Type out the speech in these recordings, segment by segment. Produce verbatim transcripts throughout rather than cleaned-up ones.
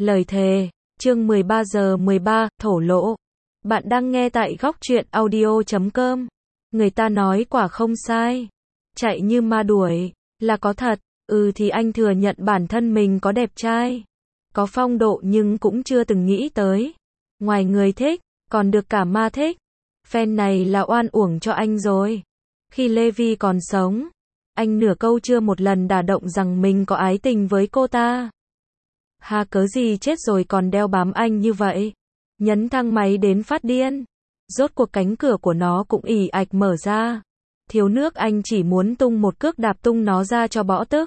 Lời thề, chương mười ba giờ mười ba, thổ lộ. Bạn đang nghe tại góc truyện audio chấm com. Người ta nói quả không sai. Chạy như ma đuổi, là có thật. Ừ thì anh thừa nhận bản thân mình có đẹp trai, có phong độ nhưng cũng chưa từng nghĩ tới. Ngoài người thích, còn được cả ma thích. Fan này là oan uổng cho anh rồi. Khi Levi còn sống, anh nửa câu chưa một lần đả động rằng mình có ái tình với cô ta. Ha cớ gì chết rồi còn đeo bám anh như vậy. Nhấn thang máy đến phát điên. Rốt cuộc cánh cửa của nó cũng ì ạch mở ra. Thiếu nước anh chỉ muốn tung một cước đạp tung nó ra cho bỏ tức.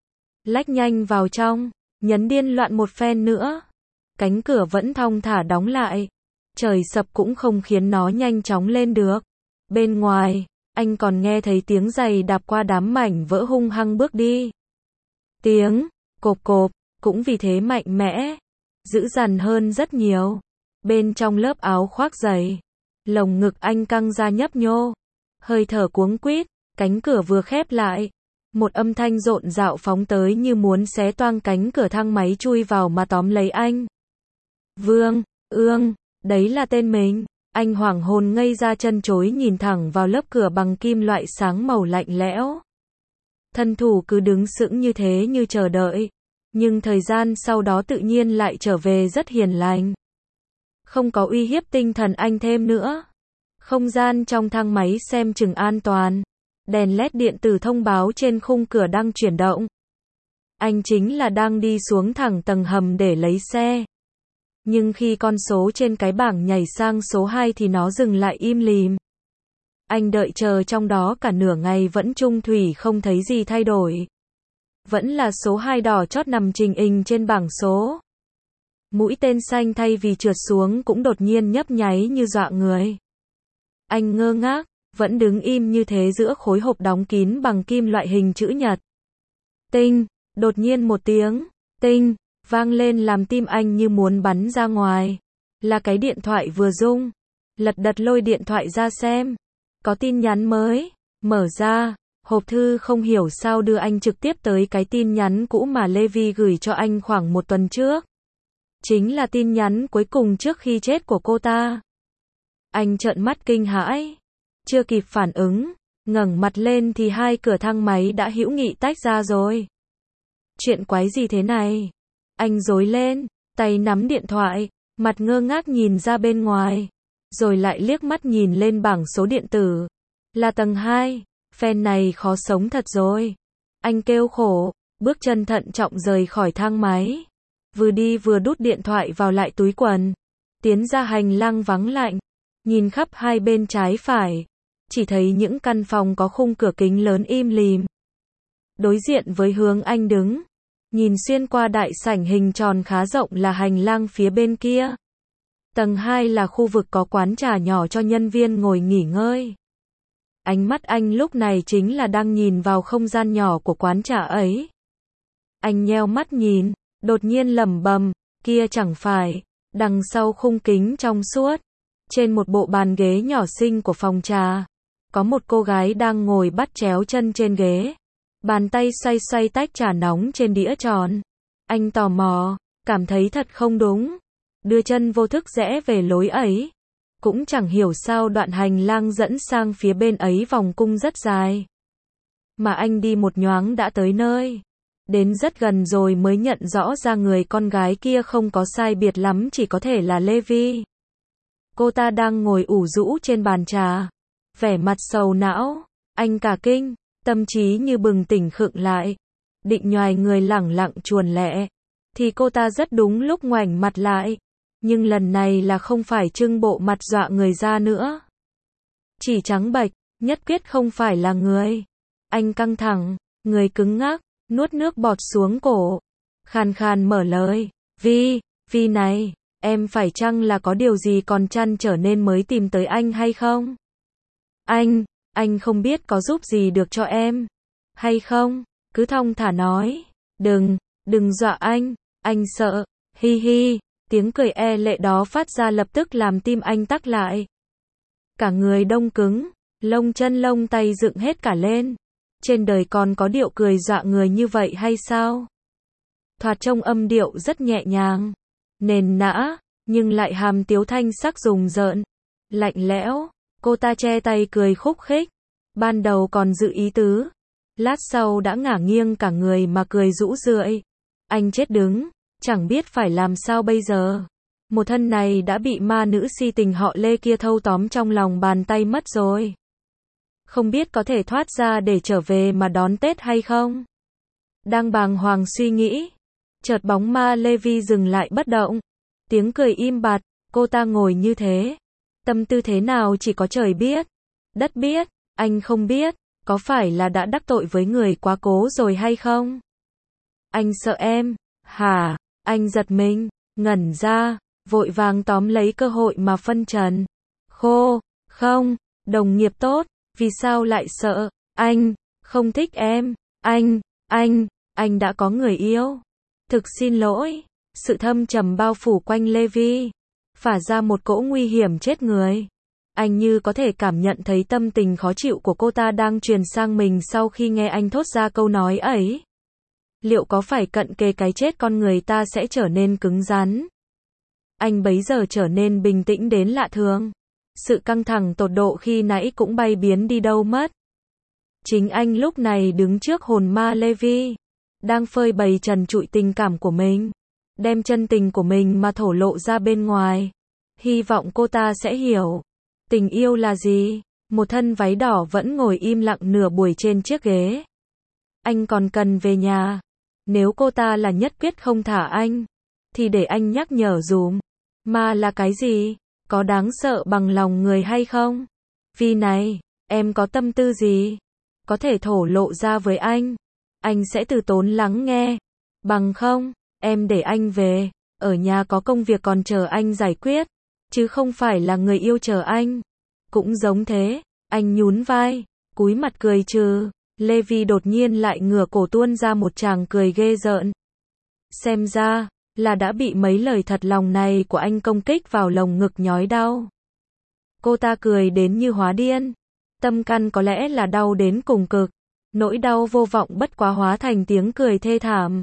Lách nhanh vào trong, nhấn điên loạn một phen nữa. Cánh cửa vẫn thong thả đóng lại. Trời sập cũng không khiến nó nhanh chóng lên được. Bên ngoài, anh còn nghe thấy tiếng giày đạp qua đám mảnh vỡ hung hăng bước đi. Tiếng cộp cộp, cũng vì thế mạnh mẽ, dữ dằn hơn rất nhiều. Bên trong lớp áo khoác dày, lồng ngực anh căng ra nhấp nhô, hơi thở cuống quýt, cánh cửa vừa khép lại. Một âm thanh rộn rạo phóng tới như muốn xé toang cánh cửa thang máy chui vào mà tóm lấy anh. Vương, Ương, đấy là tên mình. Anh hoảng hồn ngây ra chân chối nhìn thẳng vào lớp cửa bằng kim loại sáng màu lạnh lẽo. Thân thủ cứ đứng sững như thế như chờ đợi. Nhưng thời gian sau đó tự nhiên lại trở về rất hiền lành. Không có uy hiếp tinh thần anh thêm nữa. Không gian trong thang máy xem chừng an toàn. Đèn led điện tử thông báo trên khung cửa đang chuyển động. Anh chính là đang đi xuống thẳng tầng hầm để lấy xe. Nhưng khi con số trên cái bảng nhảy sang số hai thì nó dừng lại im lìm. Anh đợi chờ trong đó cả nửa ngày vẫn chung thủy không thấy gì thay đổi. Vẫn là số hai đỏ chót nằm trình hình trên bảng số. Mũi tên xanh thay vì trượt xuống cũng đột nhiên nhấp nháy như dọa người. Anh ngơ ngác, vẫn đứng im như thế giữa khối hộp đóng kín bằng kim loại hình chữ nhật. Tinh, đột nhiên một tiếng, tinh, vang lên làm tim anh như muốn bắn ra ngoài. Là cái điện thoại vừa rung. Lật đật lôi điện thoại ra xem. Có tin nhắn mới. Mở ra, hộp thư không hiểu sao đưa anh trực tiếp tới cái tin nhắn cũ mà Levi gửi cho anh khoảng một tuần trước. Chính là tin nhắn cuối cùng trước khi chết của cô ta. Anh trợn mắt kinh hãi. Chưa kịp phản ứng, ngẩng mặt lên thì hai cửa thang máy đã hữu nghị tách ra rồi. Chuyện quái gì thế này? Anh rối lên, tay nắm điện thoại, mặt ngơ ngác nhìn ra bên ngoài. Rồi lại liếc mắt nhìn lên bảng số điện tử. Là tầng hai, fan này khó sống thật rồi. Anh kêu khổ, bước chân thận trọng rời khỏi thang máy. Vừa đi vừa đút điện thoại vào lại túi quần. Tiến ra hành lang vắng lạnh. Nhìn khắp hai bên trái phải. Chỉ thấy những căn phòng có khung cửa kính lớn im lìm. Đối diện với hướng anh đứng. Nhìn xuyên qua đại sảnh hình tròn khá rộng là hành lang phía bên kia. Tầng hai là khu vực có quán trà nhỏ cho nhân viên ngồi nghỉ ngơi. Ánh mắt anh lúc này chính là đang nhìn vào không gian nhỏ của quán trà ấy. Anh nheo mắt nhìn, đột nhiên lẩm bẩm, kia chẳng phải, đằng sau khung kính trong suốt, trên một bộ bàn ghế nhỏ xinh của phòng trà, có một cô gái đang ngồi bắt chéo chân trên ghế. Bàn tay xoay xoay tách trà nóng trên đĩa tròn. Anh tò mò, cảm thấy thật không đúng. Đưa chân vô thức rẽ về lối ấy. Cũng chẳng hiểu sao đoạn hành lang dẫn sang phía bên ấy vòng cung rất dài. Mà anh đi một nhoáng đã tới nơi. Đến rất gần rồi mới nhận rõ ra người con gái kia không có sai biệt lắm chỉ có thể là Levi. Cô ta đang ngồi ủ rũ trên bàn trà. Vẻ mặt sầu não. Anh cả kinh. Tâm trí như bừng tỉnh khựng lại. Định nhoài người lẳng lặng chuồn lẹ. Thì cô ta rất đúng lúc ngoảnh mặt lại. Nhưng lần này là không phải trưng bộ mặt dọa người ra nữa. Chỉ trắng bệch, nhất quyết không phải là người. Anh căng thẳng, người cứng ngắc, nuốt nước bọt xuống cổ. Khàn khàn mở lời. Vi, Vi này, em phải chăng là có điều gì còn trăn trở nên mới tìm tới anh hay không? Anh... Anh không biết có giúp gì được cho em, hay không, cứ thong thả nói, đừng, đừng dọa anh, anh sợ, hi hi, tiếng cười e lệ đó phát ra lập tức làm tim anh tắc lại. Cả người đông cứng, lông chân lông tay dựng hết cả lên, trên đời còn có điệu cười dọa người như vậy hay sao? thoạt trông âm điệu rất nhẹ nhàng, nền nã, nhưng lại hàm tiếu thanh sắc rùng rợn, lạnh lẽo. Cô ta che tay cười khúc khích, ban đầu còn dự ý tứ, lát sau đã ngả nghiêng cả người mà cười rũ rượi. Anh chết đứng, chẳng biết phải làm sao bây giờ. Một thân này đã bị ma nữ si tình họ Lê kia thâu tóm trong lòng bàn tay mất rồi. Không biết có thể thoát ra để trở về mà đón Tết hay không? Đang bàng hoàng suy nghĩ, chợt bóng ma Lê Vi dừng lại bất động. Tiếng cười im bặt, cô ta ngồi như thế. Tâm tư thế nào chỉ có trời biết, đất biết, anh không biết, có phải là đã đắc tội với người quá cố rồi hay không? Anh sợ em, hả? Anh giật mình, ngẩn ra, vội vàng tóm lấy cơ hội mà phân trần. Khô, không, đồng nghiệp tốt, vì sao lại sợ? Anh, không thích em, anh, anh, anh đã có người yêu. Thực xin lỗi, sự thâm trầm bao phủ quanh Lê Vi, phả ra một cỗ nguy hiểm chết người. Anh như có thể cảm nhận thấy tâm tình khó chịu của cô ta đang truyền sang mình sau khi nghe anh thốt ra câu nói ấy. Liệu có phải cận kề cái chết con người ta sẽ trở nên cứng rắn? Anh bấy giờ trở nên bình tĩnh đến lạ thường. Sự căng thẳng tột độ khi nãy cũng bay biến đi đâu mất. Chính anh lúc này đứng trước hồn ma Lê Vi, đang phơi bày trần trụi tình cảm của mình, đem chân tình của mình mà thổ lộ ra bên ngoài. Hy vọng cô ta sẽ hiểu. Tình yêu là gì? Một thân váy đỏ vẫn ngồi im lặng nửa buổi trên chiếc ghế. Anh còn cần về nhà. Nếu cô ta là nhất quyết không thả anh, thì để anh nhắc nhở dùm. Ma là cái gì? Có đáng sợ bằng lòng người hay không? Vì này, em có tâm tư gì? Có thể thổ lộ ra với anh. Anh sẽ từ tốn lắng nghe. Bằng không, em để anh về. Ở nhà có công việc còn chờ anh giải quyết. Chứ không phải là người yêu chờ anh. Cũng giống thế, anh nhún vai, cúi mặt cười trừ. Lê Vi đột nhiên lại ngửa cổ tuôn ra một tràng cười ghê rợn. Xem ra, là đã bị mấy lời thật lòng này của anh công kích vào lồng ngực nhói đau. Cô ta cười đến như hóa điên. Tâm căn có lẽ là đau đến cùng cực. Nỗi đau vô vọng bất quá hóa thành tiếng cười thê thảm.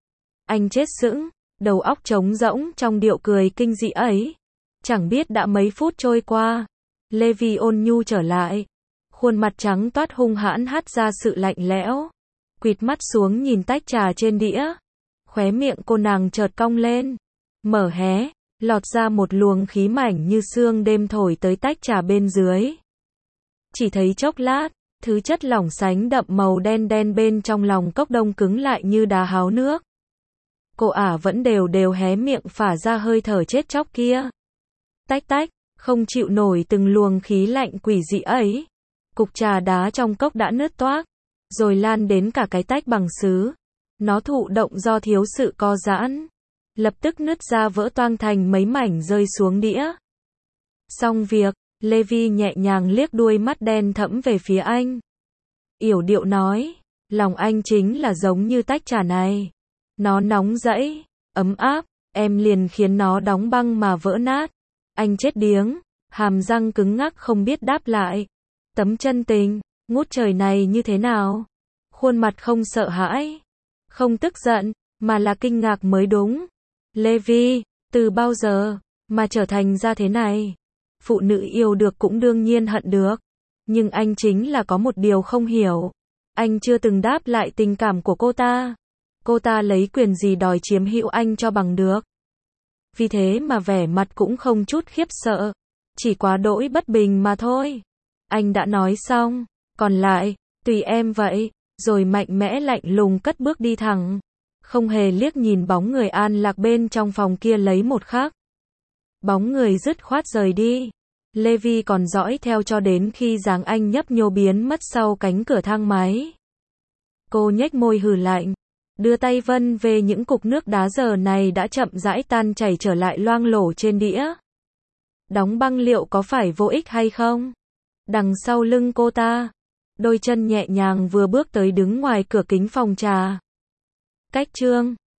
Anh chết sững, đầu óc trống rỗng trong điệu cười kinh dị ấy. Chẳng biết đã mấy phút trôi qua, Lê Vi ôn nhu trở lại. Khuôn mặt trắng toát hung hãn hắt ra sự lạnh lẽo. Quịt mắt xuống nhìn tách trà trên đĩa. Khóe miệng cô nàng chợt cong lên. Mở hé, lọt ra một luồng khí mảnh như sương đêm thổi tới tách trà bên dưới. Chỉ thấy chốc lát, thứ chất lỏng sánh đậm màu đen đen bên trong lòng cốc đông cứng lại như đá háo nước. Cô ả vẫn đều đều hé miệng phả ra hơi thở chết chóc kia. Tách tách, không chịu nổi từng luồng khí lạnh quỷ dị ấy. Cục trà đá trong cốc đã nứt toác, rồi lan đến cả cái tách bằng sứ. Nó thụ động do thiếu sự co giãn, lập tức nứt ra vỡ toang thành mấy mảnh rơi xuống đĩa. Xong việc, Lê Vi nhẹ nhàng liếc đuôi mắt đen thẫm về phía anh. Yểu điệu nói, lòng anh chính là giống như tách trà này. Nó nóng rẫy, ấm áp, em liền khiến nó đóng băng mà vỡ nát. Anh chết điếng, hàm răng cứng ngắc không biết đáp lại. Tấm chân tình, ngút trời này như thế nào? Khuôn mặt không sợ hãi, không tức giận, mà là kinh ngạc mới đúng. Lê Vi, từ bao giờ mà trở thành ra thế này? Phụ nữ yêu được cũng đương nhiên hận được. Nhưng anh chính là có một điều không hiểu. Anh chưa từng đáp lại tình cảm của cô ta. Cô ta lấy quyền gì đòi chiếm hữu anh cho bằng được? Vì thế mà vẻ mặt cũng không chút khiếp sợ. Chỉ quá đỗi bất bình mà thôi. Anh đã nói xong, còn lại, tùy em vậy, rồi mạnh mẽ lạnh lùng cất bước đi thẳng. Không hề liếc nhìn bóng người An Lạc bên trong phòng kia lấy một khắc. Bóng người dứt khoát rời đi. Lê Vi còn dõi theo cho đến khi dáng anh nhấp nhô biến mất sau cánh cửa thang máy. Cô nhếch môi hừ lạnh, đưa tay vân về những cục nước đá giờ này đã chậm rãi tan chảy trở lại loang lổ trên đĩa. Đóng băng liệu có phải vô ích hay không? Đằng sau lưng cô ta, đôi chân nhẹ nhàng vừa bước tới đứng ngoài cửa kính phòng trà. Cách chương